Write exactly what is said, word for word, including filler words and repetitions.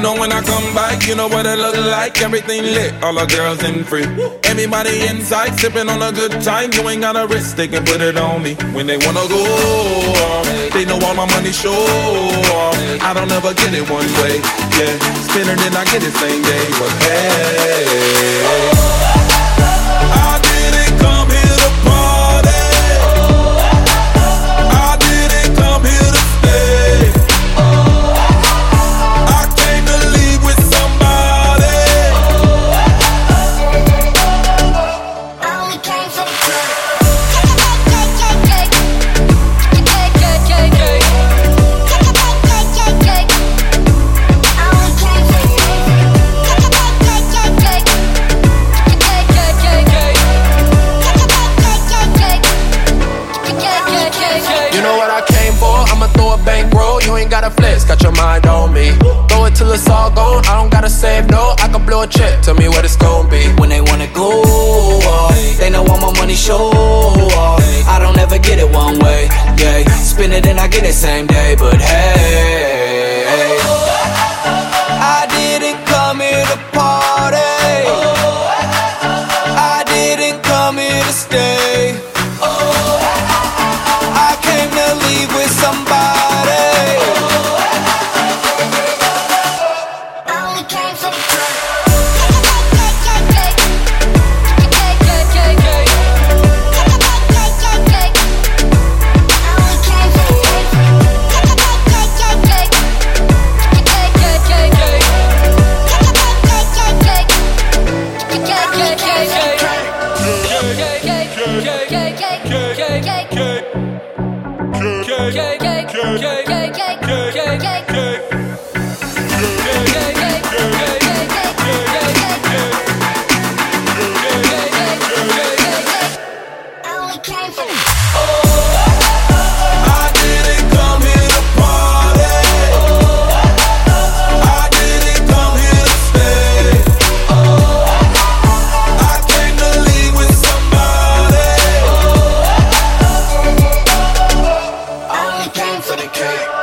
know when I come back, you know what it look like. Everything lit, all the girls in free. Everybody inside, sipping on a good time. You ain't got a wrist, they can put it on me. When they wanna go, they know all my money sure. I don't ever get it one way, yeah. Spin it, then I get it same day. But hey, I didn't come here to party. I didn't come here to stay. I came to leave with somebody. I only came for the club. You know what I came for? I'ma throw a bankroll. You ain't gotta flex, got your mind on me. Throw it till it's all gone. I don't gotta save no. I can blow a check. Tell me what it's gon' be. When they wanna go off, they know all my money show off. I don't ever get it one way, yeah. Spin it and I get it same day. But hey, I didn't come here to party. I didn't come here to stay. I came to leave with somebody. I only came for the club. I only came for the